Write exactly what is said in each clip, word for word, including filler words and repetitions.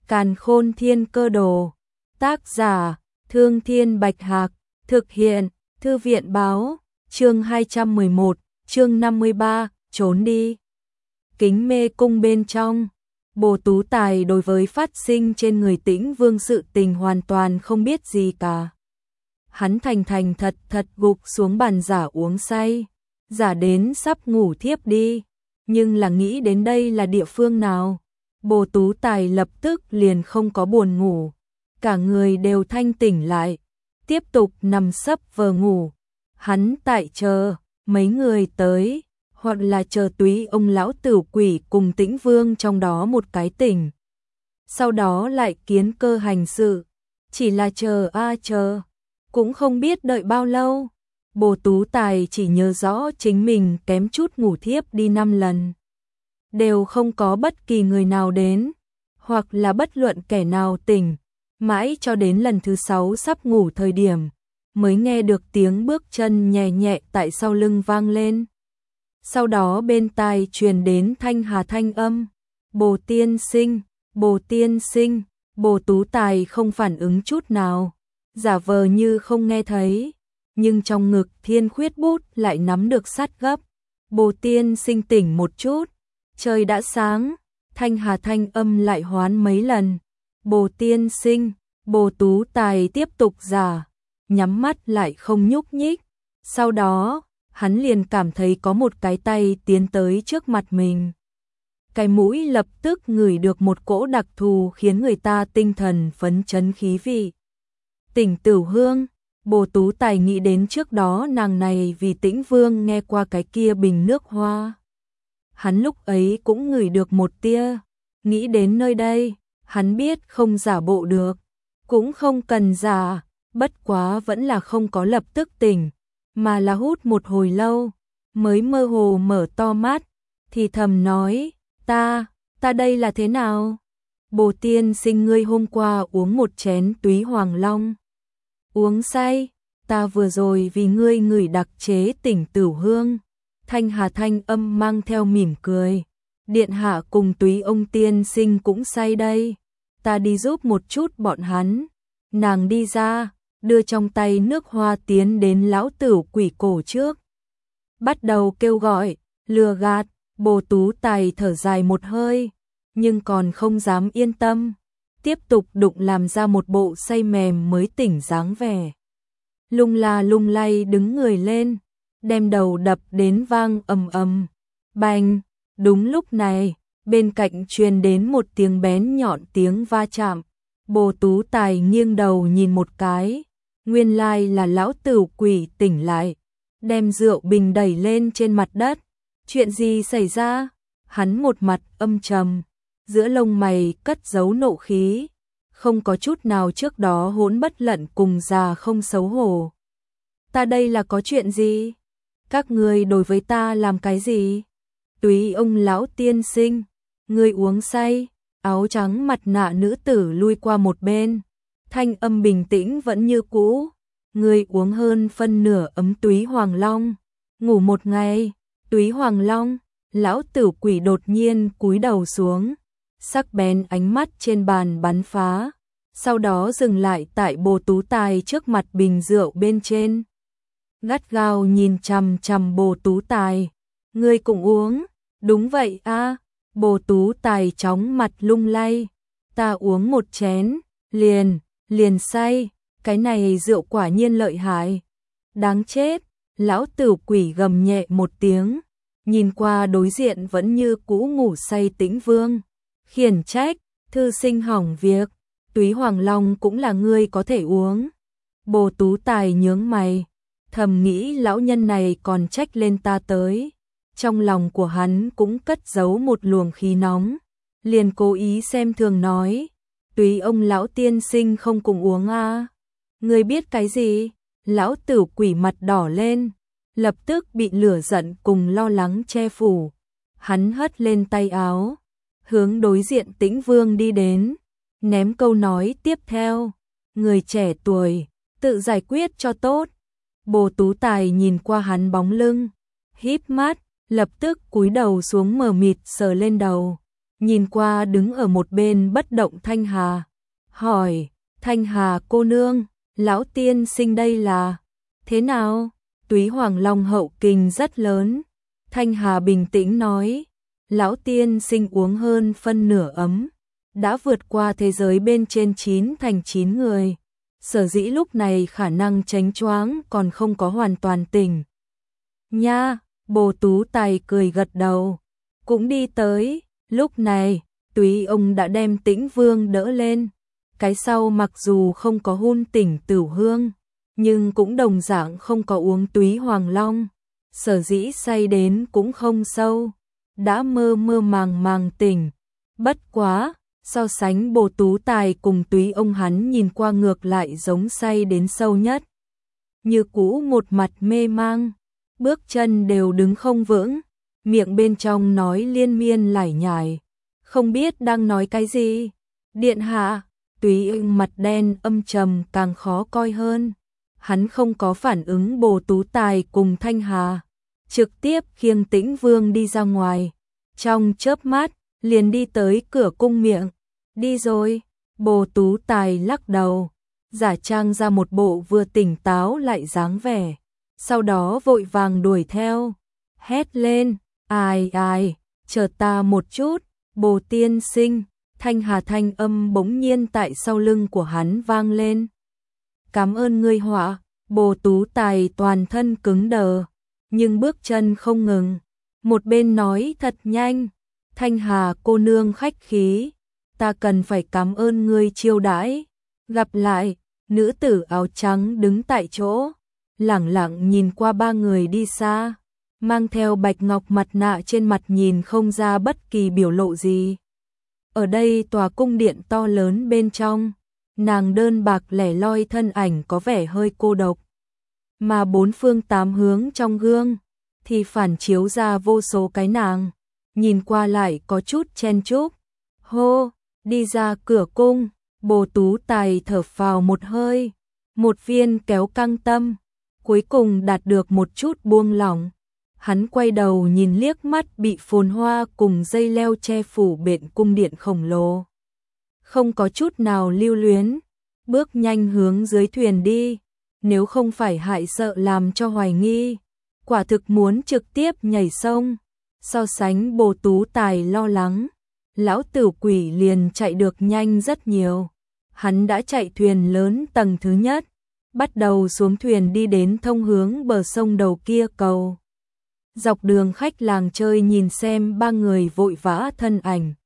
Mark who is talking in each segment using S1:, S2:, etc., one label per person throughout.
S1: Càn Khôn Thiên Cơ Đồ. Tác giả: Thương Thiên Bạch Hạc. Thực hiện: Thư viện báo. Chương hai trăm mười một, chương năm mươi ba, trốn đi. Kính mê cung bên trong, Bồ Tú Tài đối với phát sinh trên người Tĩnh Vương sự tình hoàn toàn không biết gì cả. Hắn thành thành thật thật gục xuống bàn giả uống say, giả đến sắp ngủ thiếp đi, nhưng là nghĩ đến đây là địa phương nào, Bồ Tú Tài lập tức liền không có buồn ngủ, cả người đều thanh tỉnh lại, tiếp tục nằm sấp vờ ngủ. Hắn tại chờ mấy người tới, hoặc là chờ túy ông lão tử quỷ cùng Tĩnh Vương trong đó một cái tỉnh. Sau đó lại kiến cơ hành sự, chỉ là chờ a chờ, cũng không biết đợi bao lâu. Bồ Tú Tài chỉ nhớ rõ chính mình kém chút ngủ thiếp đi năm lần. Đều không có bất kỳ người nào đến, hoặc là bất luận kẻ nào tỉnh, mãi cho đến lần thứ sáu sắp ngủ thời điểm, mới nghe được tiếng bước chân nhẹ nhẹ tại sau lưng vang lên. Sau đó bên tai truyền đến thanh hà thanh âm, Bồ tiên sinh, Bồ tiên sinh. Bồ Tú Tài không phản ứng chút nào, giả vờ như không nghe thấy, nhưng trong ngực thiên khuyết bút lại nắm được sát gấp. Bồ tiên sinh tỉnh một chút, trời đã sáng. Thanh hà thanh âm lại hoán mấy lần, Bồ tiên sinh. Bồ Tú Tài tiếp tục giả, nhắm mắt lại không nhúc nhích. Sau đó, hắn liền cảm thấy có một cái tay tiến tới trước mặt mình. Cái mũi lập tức ngửi được một cỗ đặc thù khiến người ta tinh thần phấn chấn khí vị. Tỉnh Tửu Hương. Bồ Tú Tài nghĩ đến trước đó nàng này vì Tĩnh Vương nghe qua cái kia bình nước hoa. Hắn lúc ấy cũng ngửi được một tia, nghĩ đến nơi đây, hắn biết không giả bộ được, cũng không cần giả, bất quá vẫn là không có lập tức tỉnh, mà là hút một hồi lâu, mới mơ hồ mở to mắt, thì thầm nói, ta, ta đây là thế nào? Bồ tiên sinh ngươi hôm qua uống một chén túy hoàng long. Uống say, ta vừa rồi vì ngươi ngửi đặc chế tỉnh Tửu Hương. Thanh hà thanh âm mang theo mỉm cười. Điện hạ cùng túy ông tiên sinh cũng say đây. Ta đi giúp một chút bọn hắn. Nàng đi ra, đưa trong tay nước hoa tiến đến lão tử quỷ cổ trước. Bắt đầu kêu gọi, lừa gạt. Bồ Tú Tài thở dài một hơi, nhưng còn không dám yên tâm. Tiếp tục đụng làm ra một bộ say mềm mới tỉnh dáng vẻ. Lung la lung lay đứng người lên, đem đầu đập đến vang ầm ầm. Bành, đúng lúc này, bên cạnh truyền đến một tiếng bén nhọn tiếng va chạm. Bồ Tú Tài nghiêng đầu nhìn một cái, nguyên lai là lão tử quỷ tỉnh lại, đem rượu bình đẩy lên trên mặt đất. Chuyện gì xảy ra? Hắn một mặt âm trầm, giữa lông mày cất giấu nộ khí, không có chút nào trước đó hỗn bất lận cùng già không xấu hổ. Ta đây là có chuyện gì? Các ngươi đối với ta làm cái gì? Túy ông lão tiên sinh, ngươi uống say. Áo trắng mặt nạ nữ tử lui qua một bên, thanh âm bình tĩnh vẫn như cũ. Ngươi uống hơn phân nửa ấm túy hoàng long, ngủ một ngày. Túy hoàng long. Lão tử quỷ đột nhiên cúi đầu xuống, sắc bén ánh mắt trên bàn bắn phá, sau đó dừng lại tại Bồ Tú Tài trước mặt bình rượu bên trên. Gắt gao nhìn chằm chằm Bồ Tú Tài. Ngươi cũng uống? Đúng vậy a. Bồ Tú Tài chóng mặt lung lay. Ta uống một chén, liền, liền say, cái này rượu quả nhiên lợi hại. Đáng chết. Lão tử quỷ gầm nhẹ một tiếng, nhìn qua đối diện vẫn như cũ ngủ say Tĩnh Vương. Khiển trách, thư sinh hỏng việc, túy hoàng long cũng là ngươi có thể uống. Bồ Tú Tài nhướng mày, thầm nghĩ lão nhân này còn trách lên ta tới. Trong lòng của hắn cũng cất giấu một luồng khí nóng, liền cố ý xem thường nói, túy ông lão tiên sinh không cùng uống a. Ngươi biết cái gì? Lão tử quỷ mặt đỏ lên, lập tức bị lửa giận cùng lo lắng che phủ. Hắn hất lên tay áo, hướng đối diện Tĩnh Vương đi đến, ném câu nói tiếp theo, người trẻ tuổi, tự giải quyết cho tốt. Bồ Tú Tài nhìn qua hắn bóng lưng, híp mắt, lập tức cúi đầu xuống mờ mịt sờ lên đầu. nhìn qua đứng ở một bên bất động Thanh Hà, hỏi, Thanh Hà cô nương, lão tiên sinh đây là thế nào? Túy Hoàng Long hậu kình rất lớn. Thanh Hà bình tĩnh nói, lão tiên sinh uống hơn phân nửa ấm, đã vượt qua thế giới bên trên chín thành chín người. Sở dĩ lúc này khả năng chánh choáng còn không có hoàn toàn tỉnh. Nha, Bồ Tú Tài cười gật đầu, cũng đi tới. Lúc này, Túy ông đã đem Tĩnh Vương đỡ lên. Cái sau mặc dù không có hun tỉnh Tửu Hương, nhưng cũng đồng dạng không có uống Túy Hoàng Long. Sở dĩ say đến cũng không sâu, đã mơ mơ màng màng tỉnh. Bất quá, so sánh Bồ Tú Tài cùng Túy ông hắn nhìn qua ngược lại giống say đến sâu nhất. Như cũ một mặt mê mang, bước chân đều đứng không vững, miệng bên trong nói liên miên lải nhải, không biết đang nói cái gì. Điện hạ, Túy ông mặt đen âm trầm càng khó coi hơn. Hắn không có phản ứng Bồ Tú Tài cùng Thanh Hà, trực tiếp khiêng Tĩnh Vương đi ra ngoài. Trong chớp mắt, liền đi tới cửa cung miệng. Đi rồi, Bồ Tú Tài lắc đầu, giả trang ra một bộ vừa tỉnh táo lại dáng vẻ. Sau đó vội vàng đuổi theo, hét lên, ai ai, chờ ta một chút, Bồ tiên sinh. Thanh Hà thanh âm bỗng nhiên tại sau lưng của hắn vang lên. Cảm ơn ngươi họa. Bồ Tú Tài toàn thân cứng đờ, nhưng bước chân không ngừng. Một bên nói thật nhanh, Thanh Hà cô nương khách khí, ta cần phải cảm ơn ngươi chiêu đãi. Gặp lại, nữ tử áo trắng đứng tại chỗ, lẳng lặng nhìn qua ba người đi xa, mang theo bạch ngọc mặt nạ trên mặt nhìn không ra bất kỳ biểu lộ gì. Ở đây tòa cung điện to lớn bên trong, nàng đơn bạc lẻ loi thân ảnh có vẻ hơi cô độc. Mà bốn phương tám hướng trong gương, thì phản chiếu ra vô số cái nàng, nhìn qua lại có chút chen chúc. Hô, đi ra cửa cung, Bồ Tú Tài thở phào một hơi, một viên kéo căng tâm, cuối cùng đạt được một chút buông lỏng. Hắn quay đầu nhìn liếc mắt bị phồn hoa cùng dây leo che phủ bện cung điện khổng lồ. Không có chút nào lưu luyến, bước nhanh hướng dưới thuyền đi, nếu không phải hại sợ làm cho hoài nghi, quả thực muốn trực tiếp nhảy sông. So sánh Bồ Tú Tài lo lắng, lão tử quỷ liền chạy được nhanh rất nhiều. Hắn đã chạy thuyền lớn tầng thứ nhất, bắt đầu xuống thuyền đi đến thông hướng bờ sông đầu kia cầu. Dọc đường khách làng chơi nhìn xem ba người vội vã thân ảnh,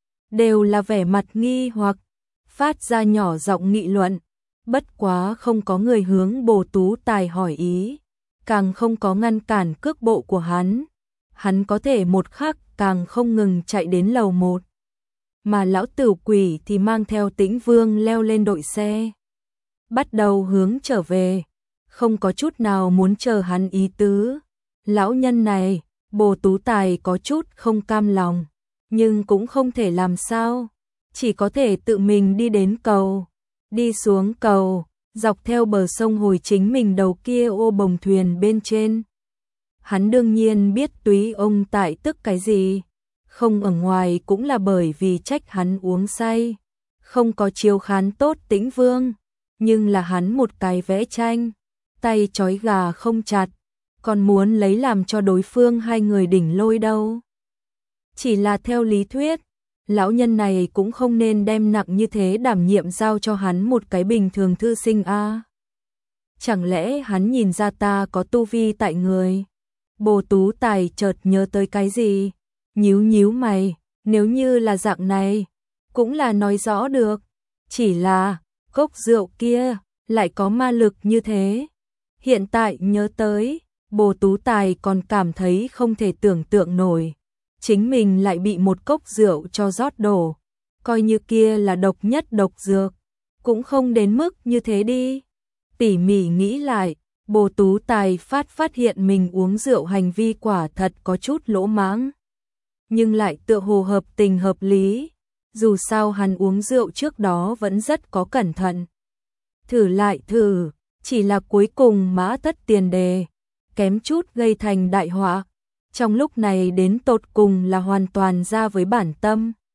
S1: đều là vẻ mặt nghi hoặc, phát ra nhỏ giọng nghị luận. Bất quá không có người hướng Bồ Tú Tài hỏi ý, càng không có ngăn cản cước bộ của hắn. Hắn có thể một khắc càng không ngừng chạy đến lầu một. Mà lão tử quỷ thì mang theo Tĩnh Vương leo lên đội xe, bắt đầu hướng trở về, không có chút nào muốn chờ hắn ý tứ. Lão nhân này, Bồ Tú Tài có chút không cam lòng, nhưng cũng không thể làm sao, chỉ có thể tự mình đi đến cầu. Đi xuống cầu, dọc theo bờ sông hồi chính mình đầu kia ô bồng thuyền bên trên. Hắn đương nhiên biết Túy ông tại tức cái gì, không ở ngoài cũng là bởi vì trách hắn uống say, không có chiếu khán tốt Tĩnh Vương, nhưng là hắn một cái vẽ tranh, tay trói gà không chặt, còn muốn lấy làm cho đối phương hai người đỉnh lôi đâu. Chỉ là theo lý thuyết, lão nhân này cũng không nên đem nặng như thế đảm nhiệm giao cho hắn một cái bình thường thư sinh a. À. Chẳng lẽ hắn nhìn ra ta có tu vi tại người? Bồ Tú Tài chợt nhớ tới cái gì, nhíu nhíu mày, nếu như là dạng này, cũng là nói rõ được, chỉ là cốc rượu kia lại có ma lực như thế. Hiện tại nhớ tới, Bồ Tú Tài còn cảm thấy không thể tưởng tượng nổi. Chính mình lại bị một cốc rượu cho rót đổ, coi như kia là độc nhất độc dược, cũng không đến mức như thế đi. Tỉ mỉ nghĩ lại, Bồ Tú Tài phát phát hiện mình uống rượu hành vi quả thật có chút lỗ mãng, nhưng lại tựa hồ hợp tình hợp lý, dù sao hắn uống rượu trước đó vẫn rất có cẩn thận. Thử lại thử, chỉ là cuối cùng mã thất tiền đề, kém chút gây thành đại họa. Trong lúc này đến tột cùng là hoàn toàn ra với bản tâm.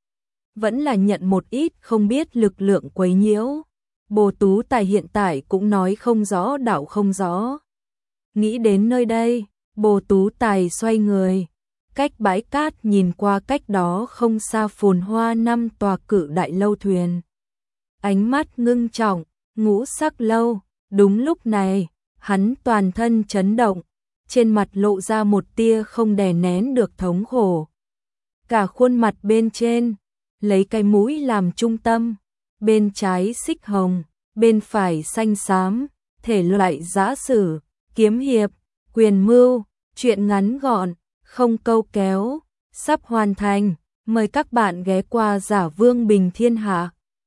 S1: vẫn là nhận một ít không biết lực lượng quấy nhiễu. Bồ Tú Tài hiện tại cũng nói không rõ đạo không rõ. Nghĩ đến nơi đây, Bồ Tú Tài xoay người, cách bãi cát nhìn qua cách đó không xa phồn hoa năm tòa cự đại lâu thuyền. Ánh mắt ngưng trọng, ngũ sắc lâu, đúng lúc này, hắn toàn thân chấn động, trên mặt lộ ra một tia không đè nén được thống khổ. Cả khuôn mặt bên trên, lấy cái mũi làm trung tâm, bên trái xích hồng, bên phải xanh xám, thể loại giã sử, kiếm hiệp, quyền mưu, truyện ngắn gọn, không câu kéo, sắp hoàn thành, mời các bạn ghé qua Giả Vương Bình Thiên Hạ.